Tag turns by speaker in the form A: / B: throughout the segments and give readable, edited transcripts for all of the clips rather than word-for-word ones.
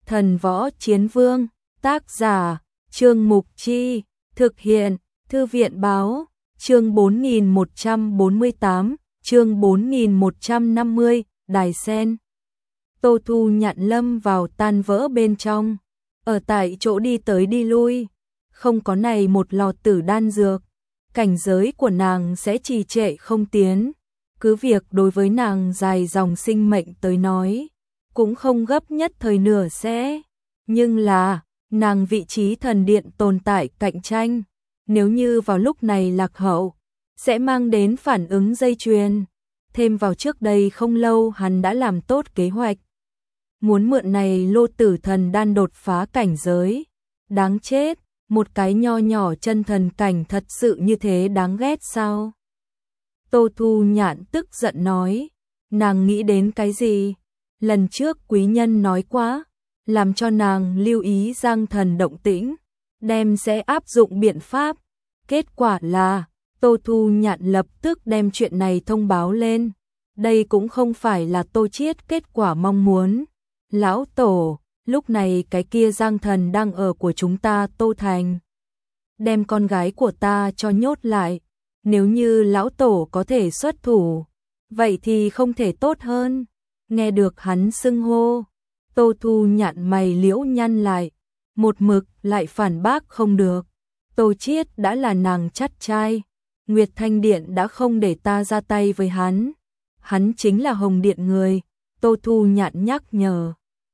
A: Thần Võ Chiến Vương, tác giả, Trương Mục Chi, thực hiện, Thư viện Báo, chương 4148, chương 4150, Đài Sen. Tô Thu Nhạn lâm vào tan vỡ bên trong, ở tại chỗ đi tới đi lui, không có này một lò tử đan dược, cảnh giới của nàng sẽ trì trệ không tiến, cứ việc đối với nàng dài dòng sinh mệnh tới nói, cũng không gấp nhất thời nửa sẽ, nhưng là, nàng vị trí thần điện tồn tại cạnh tranh, nếu như vào lúc này lạc hậu, sẽ mang đến phản ứng dây chuyền, thêm vào trước đây không lâu hắn đã làm tốt kế hoạch. Muốn mượn này lô tử thần đan đột phá cảnh giới, đáng chết, một cái nho nhỏ chân thần cảnh thật sự như thế đáng ghét sao? Tô Thu Nhạn tức giận nói, nàng nghĩ đến cái gì? Lần trước quý nhân nói quá, làm cho nàng lưu ý Giang Thần động tĩnh, đem sẽ áp dụng biện pháp. Kết quả là, Tô Thu Nhạn lập tức đem chuyện này thông báo lên. Đây cũng không phải là Tô Chiết kết quả mong muốn. Lão Tổ, lúc này cái kia Giang Thần đang ở của chúng ta Tô Thành. Đem con gái của ta cho nhốt lại. Nếu như Lão Tổ có thể xuất thủ, vậy thì không thể tốt hơn. Nghe được hắn xưng hô, Tô Thu Nhạn mày liễu nhăn lại, một mực lại phản bác không được. Tô Chiết đã là nàng chắt trai, Nguyệt Thanh Điện đã không để ta ra tay với hắn. Hắn chính là Hồng Điện người, Tô Thu Nhạn nhắc nhở.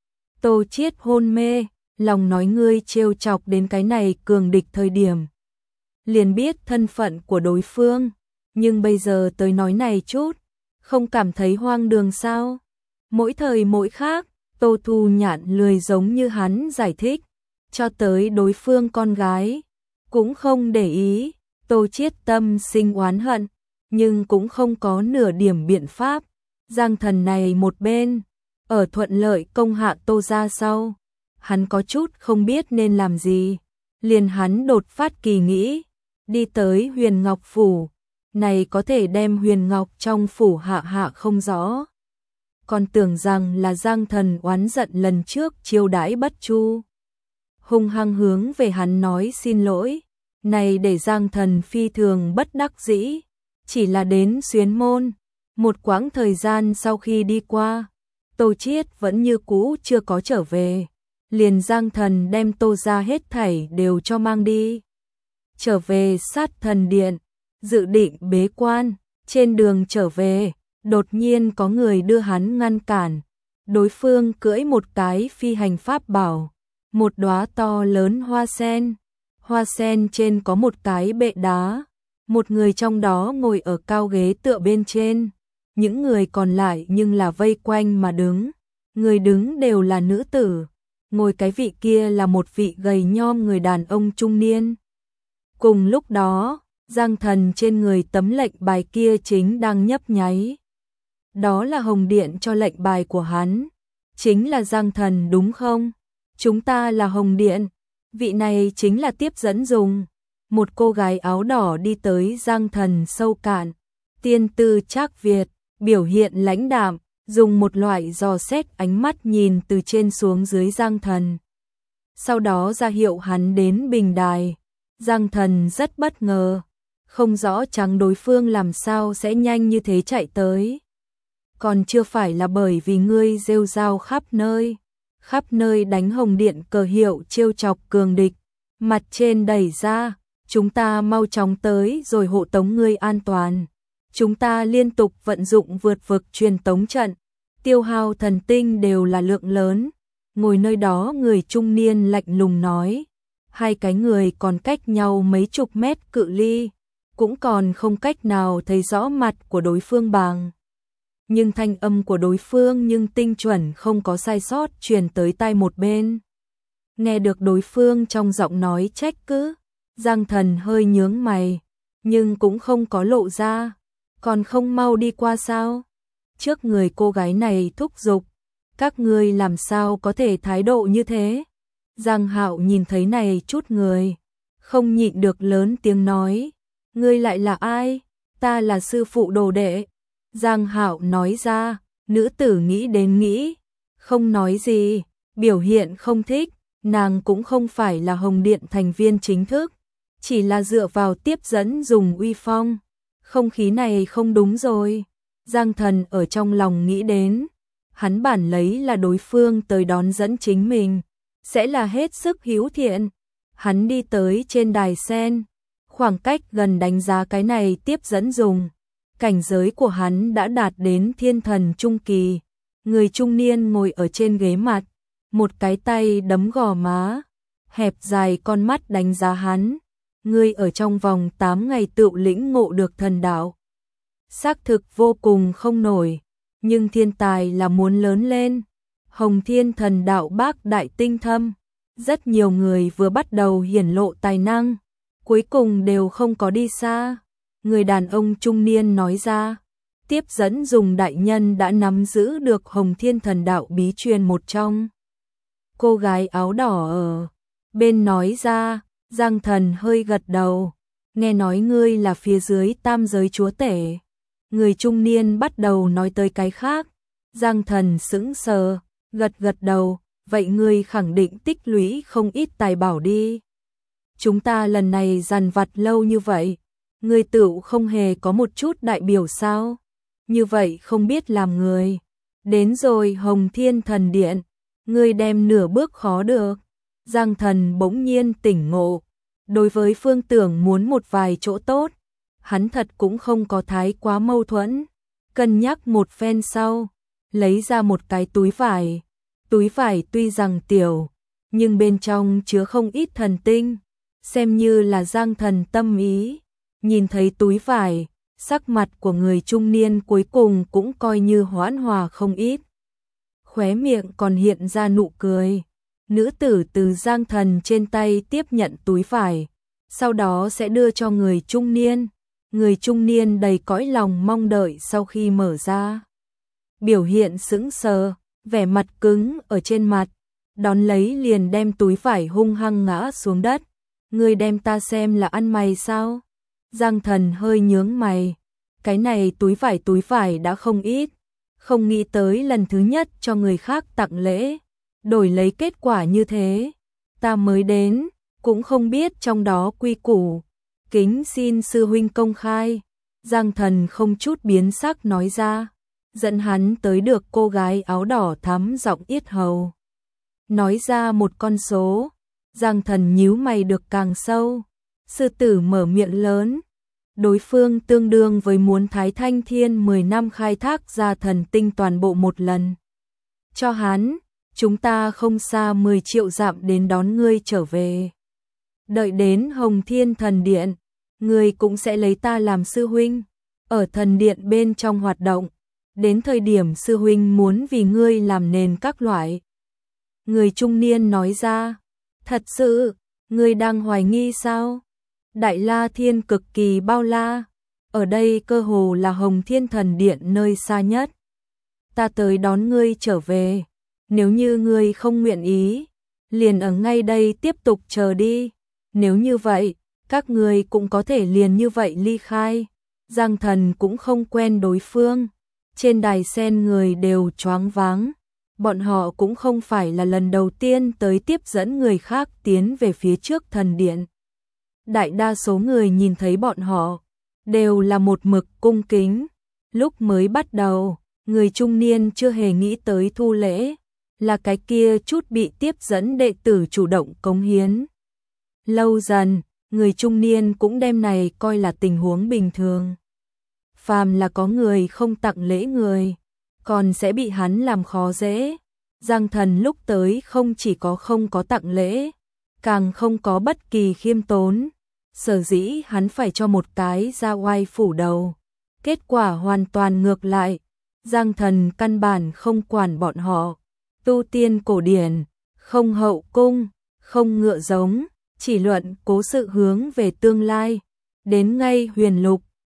A: Tô Chiết hôn mê, lòng nói ngươi trêu chọc đến cái này cường địch thời điểm. Liền biết thân phận của đối phương, nhưng bây giờ tới nói này chút, không cảm thấy hoang đường sao? Mỗi thời mỗi khác, Tô Thu Nhạn lười giống như hắn giải thích, cho tới đối phương con gái, cũng không để ý, Tô Chiết tâm sinh oán hận, nhưng cũng không có nửa điểm biện pháp. Giang Thần này một bên, ở thuận lợi công hạ Tô gia sau, hắn có chút không biết nên làm gì, liền hắn đột phát kỳ nghĩ, đi tới Huyền Ngọc phủ, này có thể đem Huyền Ngọc trong phủ hạ không rõ. Còn tưởng rằng là Giang Thần oán giận lần trước chiêu đãi bất chu, hung hăng hướng về hắn nói xin lỗi, này để Giang Thần phi thường bất đắc dĩ, chỉ là đến Xuyến Môn, một quãng thời gian sau khi đi qua, Tô Chiết vẫn như cũ chưa có trở về, liền Giang Thần đem Tô gia hết thảy đều cho mang đi. Trở về Sát Thần Điện, dự định bế quan, trên đường trở về, đột nhiên có người đưa hắn ngăn cản. Đối phương cưỡi một cái phi hành pháp bảo, một đóa to lớn hoa sen trên có một cái bệ đá, một người trong đó ngồi ở cao ghế tựa bên trên, những người còn lại nhưng là vây quanh mà đứng, người đứng đều là nữ tử, ngồi cái vị kia là một vị gầy nhom người đàn ông trung niên. Cùng lúc đó, Giang Thần trên người tấm lệnh bài kia chính đang nhấp nháy. Đó là Hồng Điện cho lệnh bài của hắn. Chính là Giang Thần đúng không? Chúng ta là Hồng Điện. Vị này chính là tiếp dẫn dùng. Một cô gái áo đỏ đi tới Giang Thần sâu cạn. Tiên tư Trác Việt, biểu hiện lãnh đạm, dùng một loại dò xét ánh mắt nhìn từ trên xuống dưới Giang Thần. Sau đó ra hiệu hắn đến bình đài. Giang Thần rất bất ngờ, không rõ chẳng đối phương làm sao sẽ nhanh như thế chạy tới. Còn chưa phải là bởi vì ngươi rêu rao khắp nơi đánh Hồng Điện cờ hiệu trêu chọc cường địch, mặt trên đẩy ra, chúng ta mau chóng tới rồi hộ tống ngươi an toàn. Chúng ta liên tục vận dụng vượt vực truyền tống trận, tiêu hao thần tinh đều là lượng lớn. Ngồi nơi đó người trung niên lạnh lùng nói, hai cái người còn cách nhau mấy chục mét cự ly, cũng còn không cách nào thấy rõ mặt của đối phương bằng. Nhưng thanh âm của đối phương nhưng tinh chuẩn không có sai sót truyền tới tai một bên. Nghe được đối phương trong giọng nói trách cứ, Giang Thần hơi nhướng mày, nhưng cũng không có lộ ra, còn không mau đi qua sao? Trước người cô gái này thúc giục, các ngươi làm sao có thể thái độ như thế? Giang Hạo nhìn thấy này chút người, không nhịn được lớn tiếng nói, ngươi lại là ai? Ta là sư phụ đồ đệ. Giang Hạo nói ra, nữ tử nghĩ đến nghĩ, không nói gì, biểu hiện không thích, nàng cũng không phải là Hồng Điện thành viên chính thức, chỉ là dựa vào tiếp dẫn dùng uy phong. Không khí này không đúng rồi. Giang Thần ở trong lòng nghĩ đến, hắn bản lấy là đối phương tới đón dẫn chính mình, sẽ là hết sức hiếu thiện. Hắn đi tới trên đài sen, khoảng cách gần đánh giá cái này tiếp dẫn dùng. Cảnh giới của hắn đã đạt đến thiên thần trung kỳ. Người trung niên ngồi ở trên ghế mặt, một cái tay đấm gò má, hẹp dài con mắt đánh giá hắn. Ngươi ở trong vòng 8 ngày tựu lĩnh ngộ được thần đạo. Xác thực vô cùng không nổi, nhưng thiên tài là muốn lớn lên. Hồng Thiên thần đạo bác đại tinh thâm, rất nhiều người vừa bắt đầu hiển lộ tài năng, cuối cùng đều không có đi xa. Người đàn ông trung niên nói ra, tiếp dẫn dùng đại nhân đã nắm giữ được Hồng Thiên thần đạo bí truyền một trong. Cô gái áo đỏ ở bên nói ra, Giang Thần hơi gật đầu, nghe nói ngươi là phía dưới tam giới chúa tể. Người trung niên bắt đầu nói tới cái khác, Giang Thần sững sờ, gật gật đầu, vậy ngươi khẳng định tích lũy không ít tài bảo đi. Chúng ta lần này dằn vặt lâu như vậy, ngươi tựu không hề có một chút đại biểu sao? Như vậy không biết làm người. Đến rồi Hồng Thiên thần điện, ngươi đem nửa bước khó được. Giang Thần bỗng nhiên tỉnh ngộ, đối với Phương Tưởng muốn một vài chỗ tốt, hắn thật cũng không có thái quá mâu thuẫn. Cân nhắc một phen sau, lấy ra một cái túi vải. Túi vải tuy rằng tiểu, nhưng bên trong chứa không ít thần tinh, xem như là Giang Thần tâm ý. Nhìn thấy túi vải, sắc mặt của người trung niên cuối cùng cũng coi như hoãn hòa không ít. Khóe miệng còn hiện ra nụ cười. Nữ tử từ Giang Thần trên tay tiếp nhận túi vải, sau đó sẽ đưa cho người trung niên. Người trung niên đầy cõi lòng mong đợi sau khi mở ra. Biểu hiện sững sờ, vẻ mặt cứng ở trên mặt, đón lấy liền đem túi vải hung hăng ngã xuống đất. Ngươi đem ta xem là ăn mày sao? Giang Thần hơi nhướng mày, cái này túi vải đã không ít, không nghĩ tới lần thứ nhất cho người khác tặng lễ, đổi lấy kết quả như thế. Ta mới đến, cũng không biết trong đó quy củ, kính xin sư huynh công khai. Giang Thần không chút biến sắc nói ra, dẫn hắn tới được cô gái áo đỏ thắm giọng yết hầu. Nói ra một con số, Giang Thần nhíu mày được càng sâu. Sư tử mở miệng lớn, đối phương tương đương với muốn Thái Thanh Thiên 10 năm khai thác ra thần tinh toàn bộ một lần. Cho hắn, chúng ta không xa 10 triệu dặm đến đón ngươi trở về. Đợi đến Hồng Thiên thần điện, ngươi cũng sẽ lấy ta làm sư huynh, ở thần điện bên trong hoạt động, đến thời điểm sư huynh muốn vì ngươi làm nền các loại. Người trung niên nói ra, thật sự, ngươi đang hoài nghi sao? Đại La Thiên cực kỳ bao la, ở đây cơ hồ là Hồng Thiên thần điện nơi xa nhất. Ta tới đón ngươi trở về, nếu như ngươi không nguyện ý, liền ở ngay đây tiếp tục chờ đi. Nếu như vậy, các ngươi cũng có thể liền như vậy ly khai. Giang Thần cũng không quen đối phương, trên đài sen người đều choáng váng. Bọn họ cũng không phải là lần đầu tiên tới tiếp dẫn người khác tiến về phía trước thần điện. Đại đa số người nhìn thấy bọn họ đều là một mực cung kính. Lúc mới bắt đầu, người trung niên chưa hề nghĩ tới thu lễ, là cái kia chút bị tiếp dẫn đệ tử chủ động cống hiến. Lâu dần, người trung niên cũng đem này coi là tình huống bình thường. Phàm là có người không tặng lễ người, còn sẽ bị hắn làm khó dễ. Giang Thần lúc tới không chỉ có không có tặng lễ, càng không có bất kỳ khiêm tốn. Sở dĩ hắn phải cho một cái ra oai phủ đầu. Kết quả hoàn toàn ngược lại. Giang Thần căn bản không quản bọn họ. Tu tiên cổ điển, không hậu cung, không ngựa giống, chỉ luận cố sự hướng về tương lai. Đến ngay huyền lục,